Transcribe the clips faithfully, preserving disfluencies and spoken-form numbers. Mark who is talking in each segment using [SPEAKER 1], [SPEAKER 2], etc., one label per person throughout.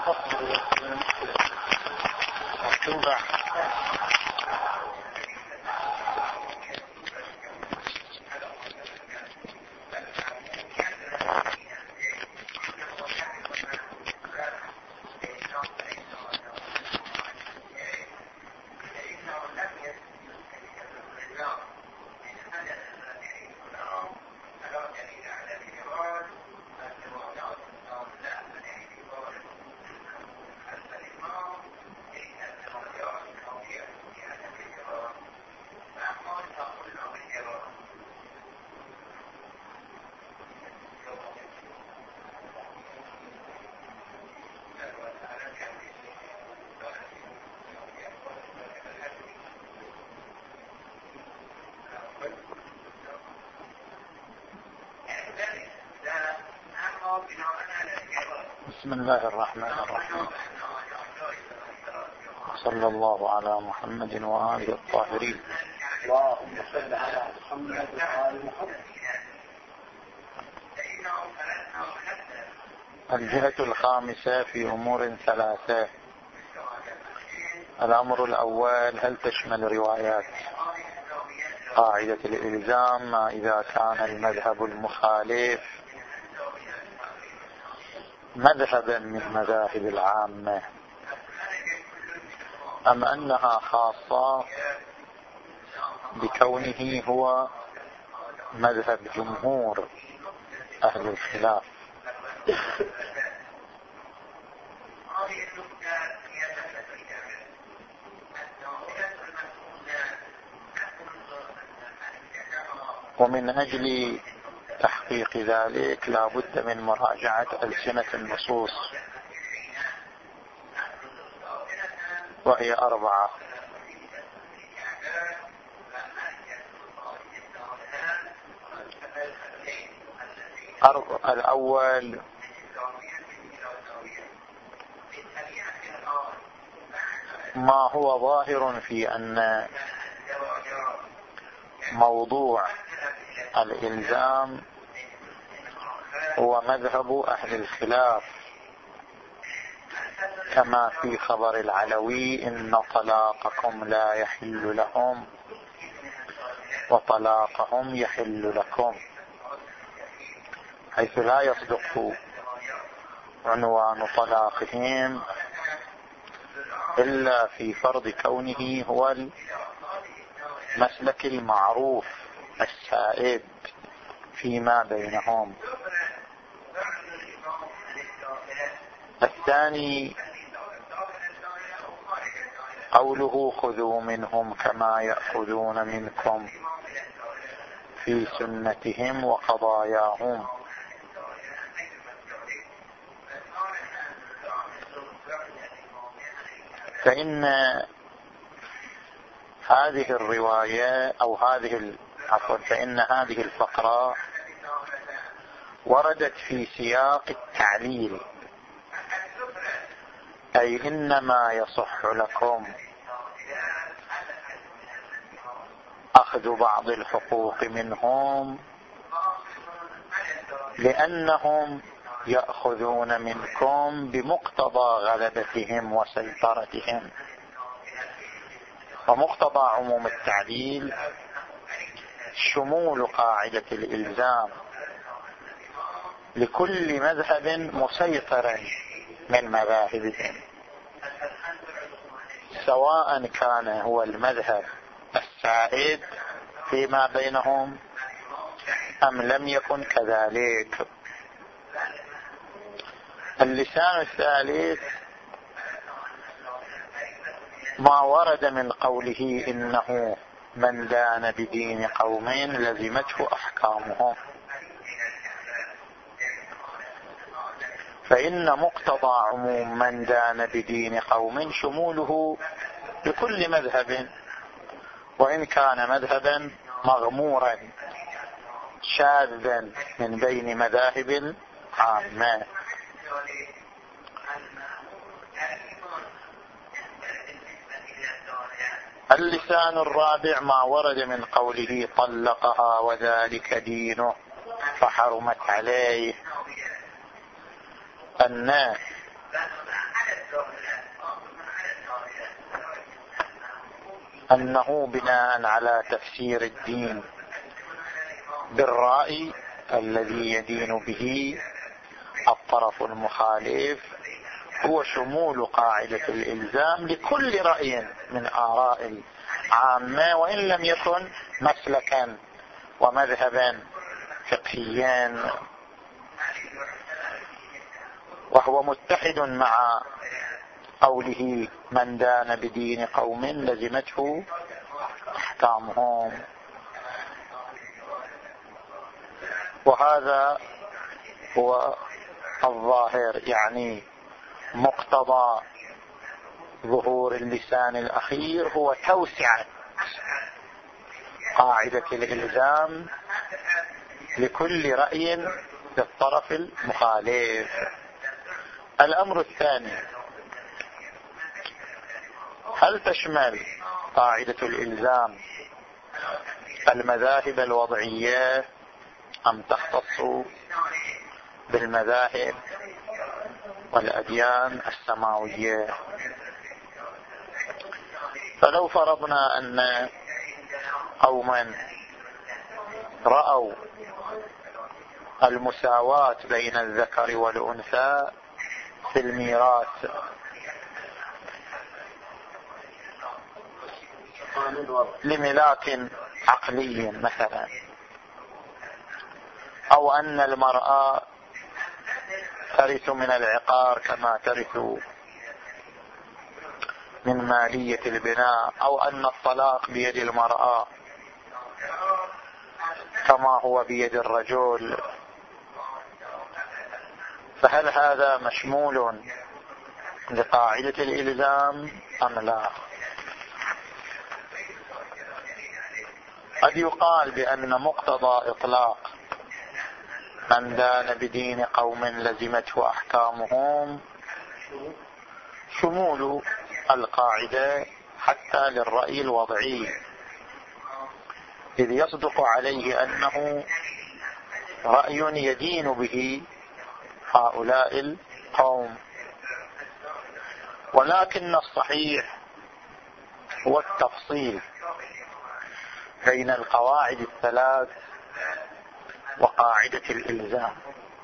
[SPEAKER 1] مكتوبة. بسم الله الرحمن الرحيم. صلى الله على محمد وآله الطاهرين.
[SPEAKER 2] اللهم صل على محمد وآل محمد.
[SPEAKER 1] الجهة الخامسة في أمور ثلاثة. الأمر الأول: هل تشمل روايات قاعدة الإلزام ما إذا كان المذهب المخالف مذهبا من مذاهب العامة، أم أنها خاصة بكونه هو مذهب جمهور أهل الخلاف؟ ومن أجل تحقيق ذلك لا بد من مراجعة ألسنة النصوص، وهي أربعة. الأول: ما هو ظاهر في أن موضوع الإلزام هو مذهب أهل الخلاف، كما في خبر العلوي: إن طلاقكم لا يحل لهم وطلاقهم يحل لكم، حيث لا يصدق عنوان طلاقهم إلا في فرض كونه هو المسلك المعروف السائد فيما بينهم. الثاني: قوله خذوا منهم كما يأخذون منكم في سنتهم وقضاياهم، فإن هذه الرواية أو هذه عفوا فإن هذه الفقرة وردت في سياق التعليل، أي إنما يصح لكم أخذ بعض الحقوق منهم لأنهم يأخذون منكم بمقتضى غلبتهم وسيطرتهم. ومقتضى عموم التعليل شمول قاعدة الإلزام لكل مذهب مسيطر من مذاهبهم، سواء كان هو المذهب السائد فيما بينهم أم لم يكن كذلك. اللسان الثالث: ما ورد من قوله إنه من دان بدين قوم لزمته أحكامهم، فإن مقتضى عموم من دان بدين قوم شموله لكل مذهب، وإن كان مذهبا مغمورا شاذا من بين مذاهب العامة. اللسان الرابع: ما ورد من قوله طلقها وذلك دينه فحرمت عليه، أن أنه بناء على تفسير الدين بالرأي الذي يدين به الطرف المخالف هو شمول قاعدة الإلزام لكل رأي من آراء العامة، وإن لم يكن مسلكا ومذهبا فقهيا، وهو متحد مع قوله من دان بدين قوم لزمته أحكامهم. وهذا هو الظاهر، يعني مقتضى ظهور اللسان الأخير هو توسعة قاعدة الإلزام لكل رأي للطرف المخالف. الأمر الثاني، هل تشمل قاعدة الإلزام المذاهب الوضعية أم تختص بالمذاهب والأديان السماوية؟ فلو فرضنا أن قوما رأوا المساواة بين الذكر والأنثى في الميراث لملاك عقلي مثلا، أو أن المرأة ترث من العقار كما ترث من مالية البناء، أو أن الطلاق بيد المرأة كما هو بيد الرجل، فهل هذا مشمول لقاعدة الإلزام أم لا؟ قد يقال بأن مقتضى إطلاق من دان بدين قوم لزمته أحكامهم شمول القاعدة حتى للرأي الوضعي، إذ يصدق عليه أنه رأي يدين به هؤلاء القوم. ولكن الصحيح هو التفصيل بين القواعد الثلاث وقاعدة الإلزام.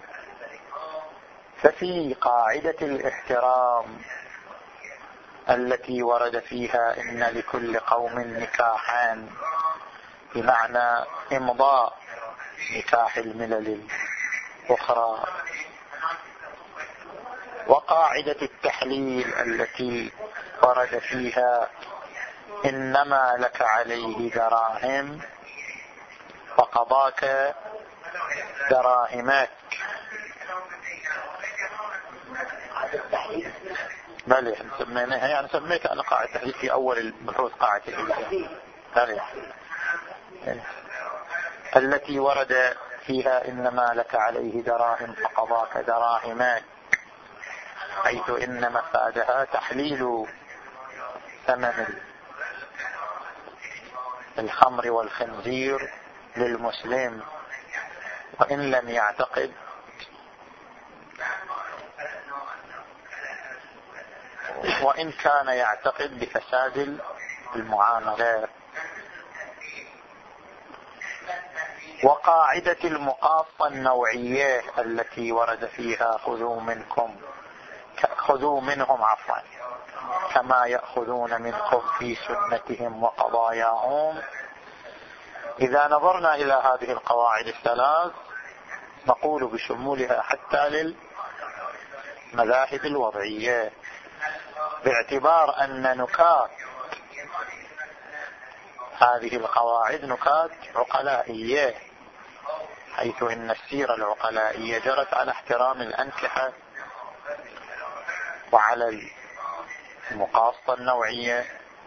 [SPEAKER 1] ففي قاعدة الاحترام التي ورد فيها إن لكل قوم نكاحا، بمعنى إمضاء نكاح الملل الأخرى، وقاعدة التحليل التي ورد فيها إنما لك عليه دراهم فقضاك دراهمك. بلى سميناها، يعني سميت أنا قاعدة التحليل في أول البحوث قاعدة الإلزام التي ورد فيها إنما لك عليه دراهم فقضاك دراهمك، حيث إن مفادها تحليل ثمن الخمر والخنزير للمسلم، وإن لم يعتقد وإن كان يعتقد بفساد المعاملات. وقاعدة المقاصة النوعية التي ورد فيها خذوا منكم خذوا منهم عفوا كما يأخذون منكم في سنتهم وقضاياهم. إذا نظرنا إلى هذه القواعد الثلاث نقول بشمولها حتى للمذاهب الوضعية، باعتبار أن نكات هذه القواعد نكات عقلائية، حيث إن السيرة العقلائية جرت على احترام الأنكحة وعلى المقاصة النوعية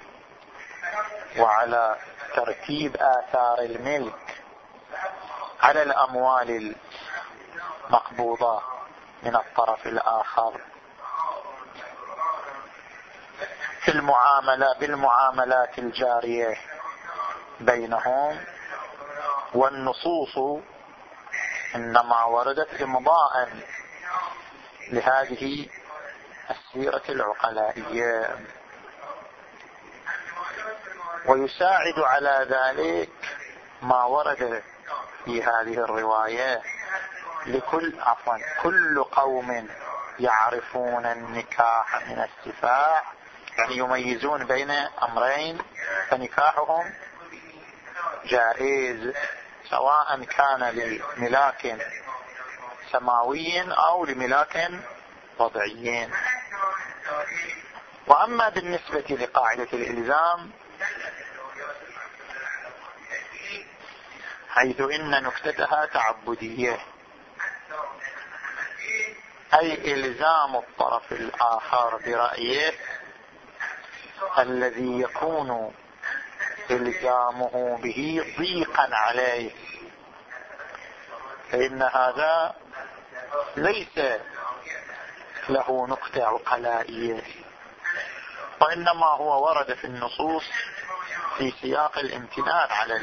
[SPEAKER 1] وعلى ترتيب آثار الملك على الأموال المقبوضة من الطرف الآخر في المعاملة بالمعاملات الجارية بينهم. والنصوص إنما وردت إمضاء لهذه السيرة العقلائية. ويساعد على ذلك ما ورد في هذه الرواية: لكل عفوا كل قوم يعرفون النكاح من السفاح، يعني يميزون بين أمرين، فنكاحهم جائز سواء كان لملاك سماوي أو لملاك وضعي. وأما بالنسبة لقاعدة الإلزام، حيث إن نكتتها تعبدية، أي إلزام الطرف الآخر برأيه الذي يكون إلزامه به ضيقا عليه، فإن هذا ليس له نكتة عقلائية، وإنما هو ورد في النصوص في سياق الامتنان على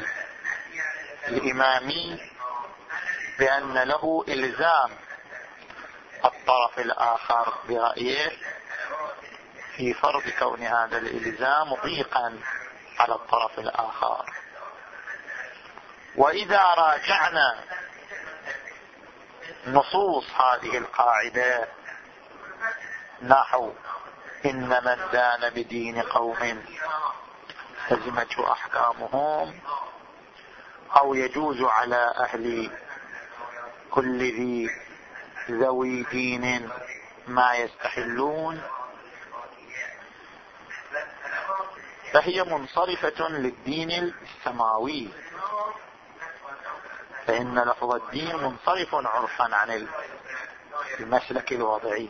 [SPEAKER 1] الإمامي بأن له إلزام الطرف الآخر برأيه في فرض كون هذا الإلزام ضيقا على الطرف الآخر. وإذا راجعنا نصوص هذه القاعدة نحو إن من دان بدين قوم لزمته أحكامهم، أو يجوز على أهل كل ذي ذوي دين ما يستحلون، فهي منصرفة للدين السماوي، فإن لفظ الدين منصرف عرفا عن المسلك الوضعي.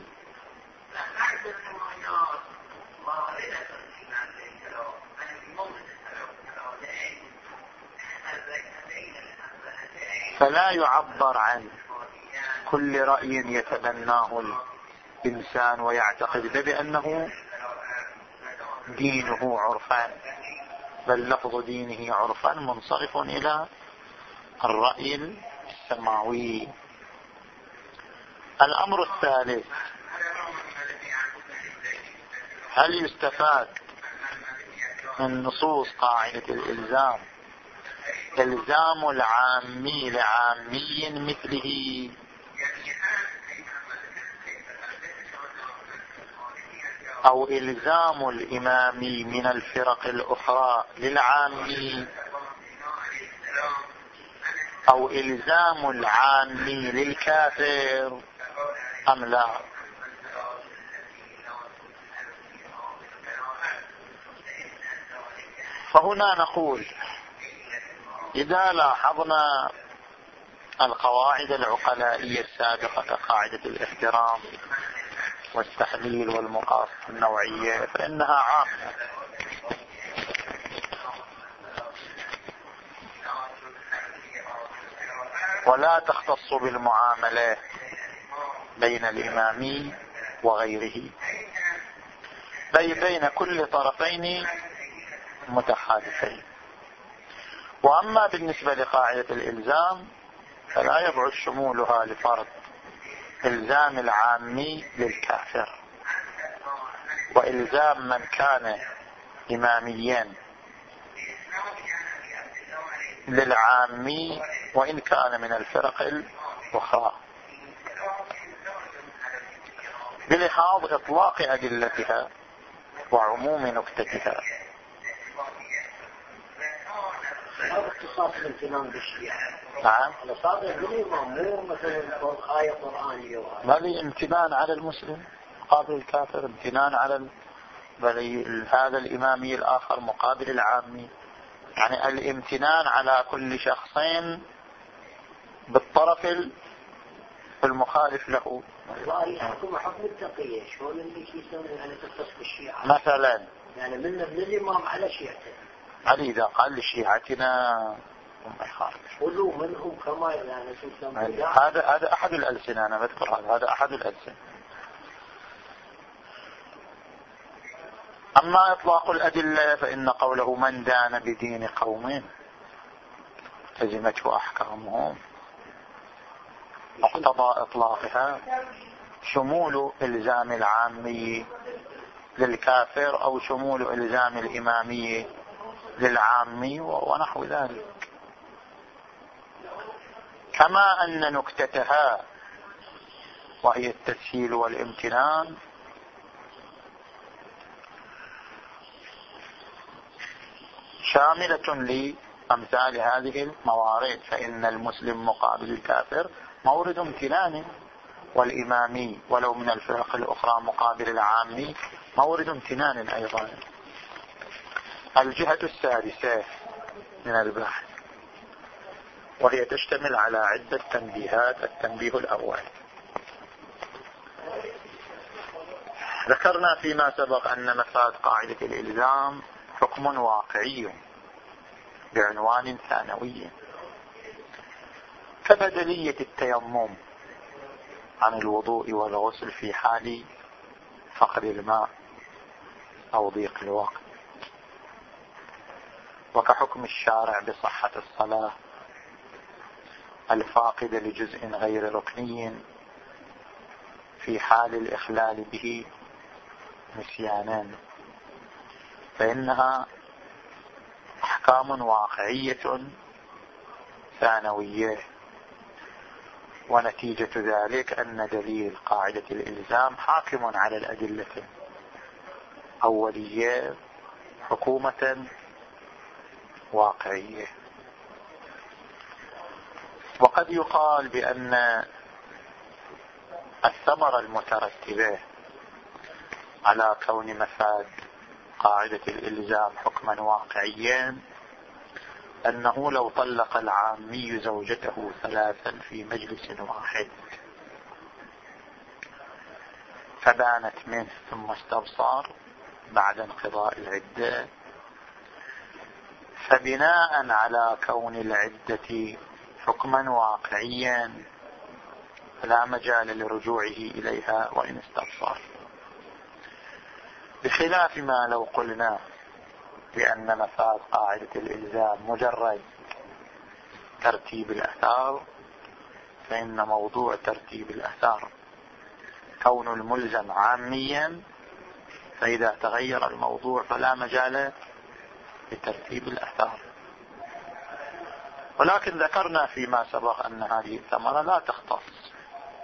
[SPEAKER 1] فلا يعبر عن كل رأي يتبناه الإنسان ويعتقد بأنه دينه عرفا، بل لفظ دينه عرفا منصرف إلى الرأي السماوي. الأمر الثالث: هل يستفاد من نصوص قاعدة الإلزام إلزام العامي لعامي مثله، أو إلزام الإمامي من الفرق الأخرى للعامي، أو إلزام العامي للكافر أم لا؟ فهنا نقول: إذا لاحظنا القواعد العقلائية السابقة كقاعدة الاحترام والتحليل والمقاصد النوعية فإنها عامة، ولا تختص بالمعاملة بين الإمامي وغيره، بل بين كل طرفين متحالفين. وأما بالنسبة لقاعدة الإلزام فلا يبعد شمولها لفرض إلزام العامي للكافر، وإلزام من كان إماميا للعامي وإن كان من الفرق الأخرى، بلحاظ إطلاق أدلتها وعموم نكتتها.
[SPEAKER 2] هذا اختصاص الامتنان بالشيعة.
[SPEAKER 1] نعم.
[SPEAKER 2] الصادق بالإمام مو مثلا آية قرآنية.
[SPEAKER 1] ما لي امتنان على المسلم مقابل الكافر، امتنان على ال... بل هذا الإمامي الآخر مقابل العامي، يعني الامتنان على كل شخصين بالطرف المخالف له.
[SPEAKER 2] الله يحكم حكم التقية، شلون اللي يسمون يعني تختص بالشيعة
[SPEAKER 1] مثلا
[SPEAKER 2] يعني من من الإمام على شيعته،
[SPEAKER 1] علي إذا قال لشيعتنا ما يخالف
[SPEAKER 2] قولوا منهم كما يعني تسمون.
[SPEAKER 1] هذا هذا أحد الألسنة، أنا بذكر هذا هذا أحد الألسنة. أما إطلاق الأدلة فإن قوله من دان بدين قوم لزمته أحكامهم، مقتضى إطلاقها شمول إلزام العامي للكافر أو شمول إلزام الإمامي للعامي ونحو ذلك. كما أن نكتتها وهي التسهيل والامتنان شاملة لأمثال هذه الموارد، فإن المسلم مقابل الكافر مورد امتنان، والإمامي ولو من الفرق الأخرى مقابل العامي مورد امتنان أيضا. الجهة السادسة من البحث وهي تشتمل على عدة تنبيهات. التنبيه الأول: ذكرنا فيما سبق أن مفاد قاعدة الإلزام حكم واقعي بعنوان ثانوي كبدلية التيمم عن الوضوء والغسل في حال فقد الماء أو ضيق الوقت، وكحكم الشارع بصحة الصلاة الفاقدة لجزء غير ركني في حال الإخلال به نسيانا، فإنها أحكام واقعية ثانوية. ونتيجة ذلك أن دليل قاعدة الإلزام حاكم على الأدلة أولية حكومة واقعية. وقد يقال بأن الثمرة المترتبة على كون مفاد قاعدة الإلزام حكما واقعيا أنه لو طلق العامي زوجته ثلاثا في مجلس واحد فبانت منه ثم استبصر بعد انقضاء العدة، فبناء على كون العدة حكما واقعيا لا مجال لرجوعه إليها وإن استبصر، بخلاف ما لو قلنا بأن مفاد قاعدة الإلزام مجرد ترتيب الأثار، فإن موضوع ترتيب الأثار كون الملزم عاميا، فإذا تغير الموضوع فلا مجال لترتيب الأثار. ولكن ذكرنا فيما سبق أن هذه الثمرة لا تختص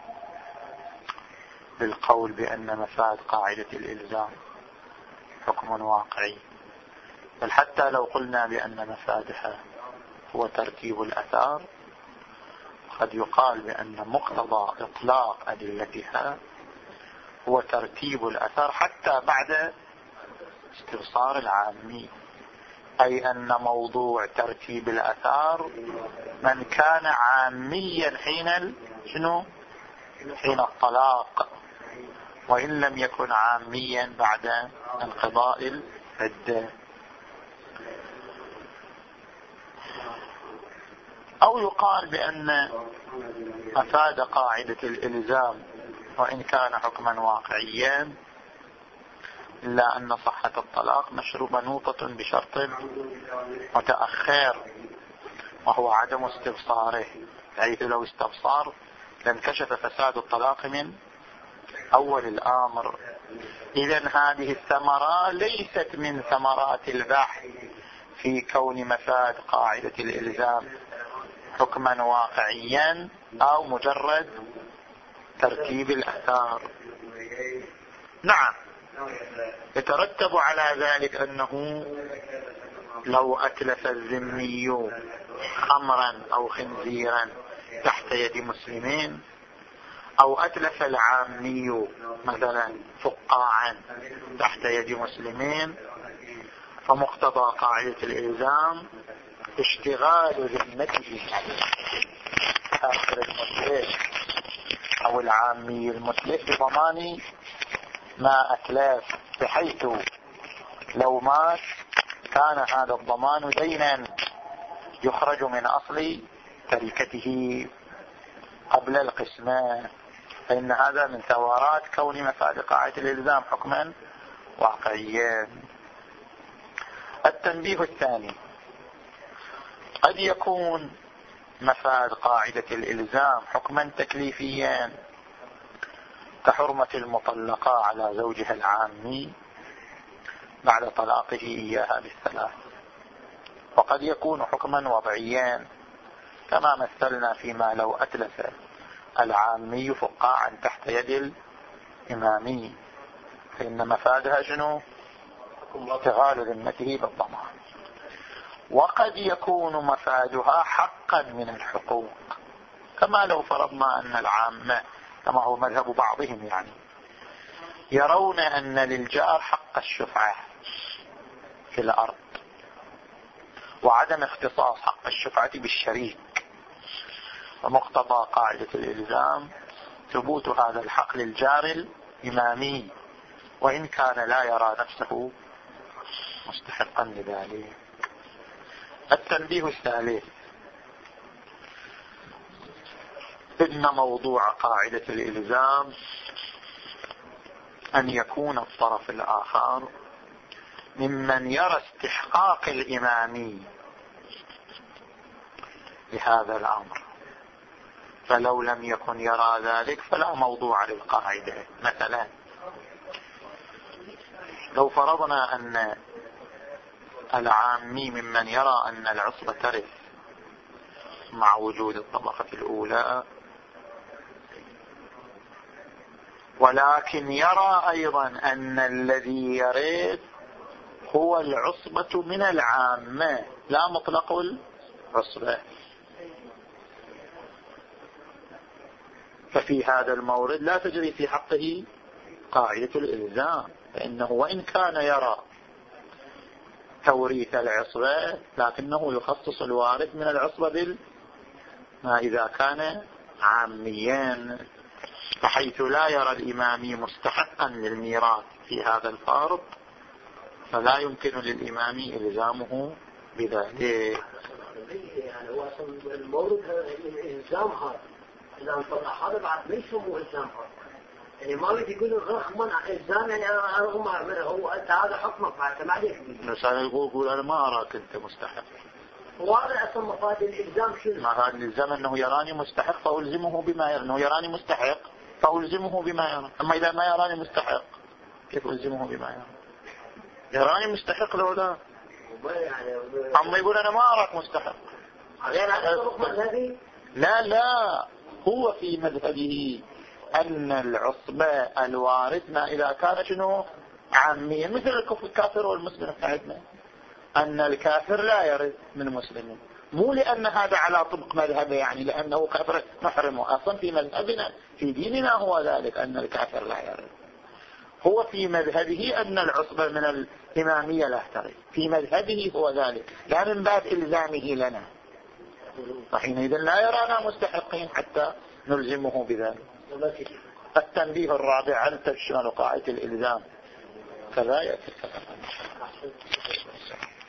[SPEAKER 1] بالقول بأن مفاد قاعدة الإلزام حكم واقعي، بل حتى لو قلنا بأن مفادها هو ترتيب الأثار قد يقال بأن مقتضى إطلاق أدلتها هو ترتيب الأثار حتى بعد استبصار العامي، أي أن موضوع ترتيب الأثار من كان عاميا حين شنو حين الطلاق، وإن لم يكن عاميا بعد انقضاء العدة. أو يقال بأن مفاد قاعدة الإلزام وإن كان حكما واقعيا إلا أن صحة الطلاق مشروبة نوطة بشرط متأخر وهو عدم استبصاره، حيث لو استبصار لانكشف فساد الطلاق من أول الأمر. إذن هذه الثمرة ليست من ثمرات البحث في كون مفاد قاعدة الإلزام حكما واقعيا أو مجرد ترتيب الأثار. نعم، يترتب على ذلك أنه لو أتلف الذمي خمرا أو خنزيرا تحت يد مسلمين، أو أتلف العامي مثلا فقاعا تحت يد مسلمين، فمقتضى قاعدة الإلزام اشتغال ذمته آخر المتلف أو العامي المتلف بضمان ما أتلف، بحيث لو مات كان هذا الضمان دينا يخرج من أصل تركته قبل القسمة، فإن هذا من ثمرات كون مفاد قاعدة الإلزام حكما واقعيا. التنبيه الثاني: قد يكون مفاد قاعدة الإلزام حكما تكليفيا، كحرمة المطلقة على زوجها العامي بعد طلاقه إياها بالثلاث. وقد يكون حكما وضعيا كما مثلنا فيما لو أتلف العامي فقاعا تحت يد الإمامي فإن مفادها شنو؟ اشتغال ذمته بالضمان. وقد يكون مفادها حقا من الحقوق كما لو فرضنا أن العامة كما هو مذهب بعضهم يعني يرون أن للجار حق الشفعة في الأرض وعدم اختصاص حق الشفعة بالشريك، ومقتضى قاعدة الإلزام ثبوت هذا الحق للجار الإمامي وإن كان لا يرى نفسه مستحقا لذلك. التنبيه الثالث: إن موضوع قاعدة الإلزام أن يكون الطرف الآخر ممن يرى استحقاق الإمامي لهذا الأمر، فلو لم يكن يرى ذلك فلا موضوع للقاعدة. مثلا لو فرضنا أن العامي ممن يرى أن العصبة ترث مع وجود الطبقة الأولى، ولكن يرى أيضا أن الذي يرث هو العصبة من العامة لا مطلق العصبة، ففي هذا المورد لا تجري في حقه قاعدة الإلزام، فإنه وإن كان يرى توريث العصبة لكنه يخصص الوارث من العصبة بال ما إذا كان عاميا، فحيث لا يرى الإمامي مستحقا للميراث في هذا الفرض فلا يمكن للإمامي إلزامه بذلك.
[SPEAKER 2] يعني هو أصلا المورد الإلزام هذا إذا انطلع هذا بعد ما يسموه إلزام هذا، يعني ما بدي يقول رغم إلزام يعني رغم هو أنت هذا حكمك بعد ما عليك.
[SPEAKER 1] مثلا يقول يقول أنا ما أراك أنت مستحق،
[SPEAKER 2] وهذا أصلا مفاد الإلزام شو؟
[SPEAKER 1] ما هذا الإلزام أنه يراني مستحق فألزمه بما يرى، أنه يراني مستحق فألزمه بما يرى. أما إذا ما يراني مستحق كيف ألزمه بما يرى؟ يراني مستحق لو لا، أما يقول أنا ما أراك مستحق. لا لا هو في مذهبه أن العصبة الوارث ما إذا كان شنو عاميا مثل الكافر والمسلم بتاعتنا، أن الكافر لا يرث من المسلمين، مو لأن هذا على طبق مذهبه يعني لأنه كافر نحرمه، أصلا في مذهبنا في ديننا هو ذلك أن الكافر لا يرث. هو في مذهبه أن العصبة من الإمامية لا ترث، في مذهبه هو ذلك، لا من باب إلزامه لنا، فحينئذ لا يرانا مستحقين حتى نلزمه بذلك. التنبيه الرابع: هل تشمل قاعدة الإلزام؟ فلا يأتي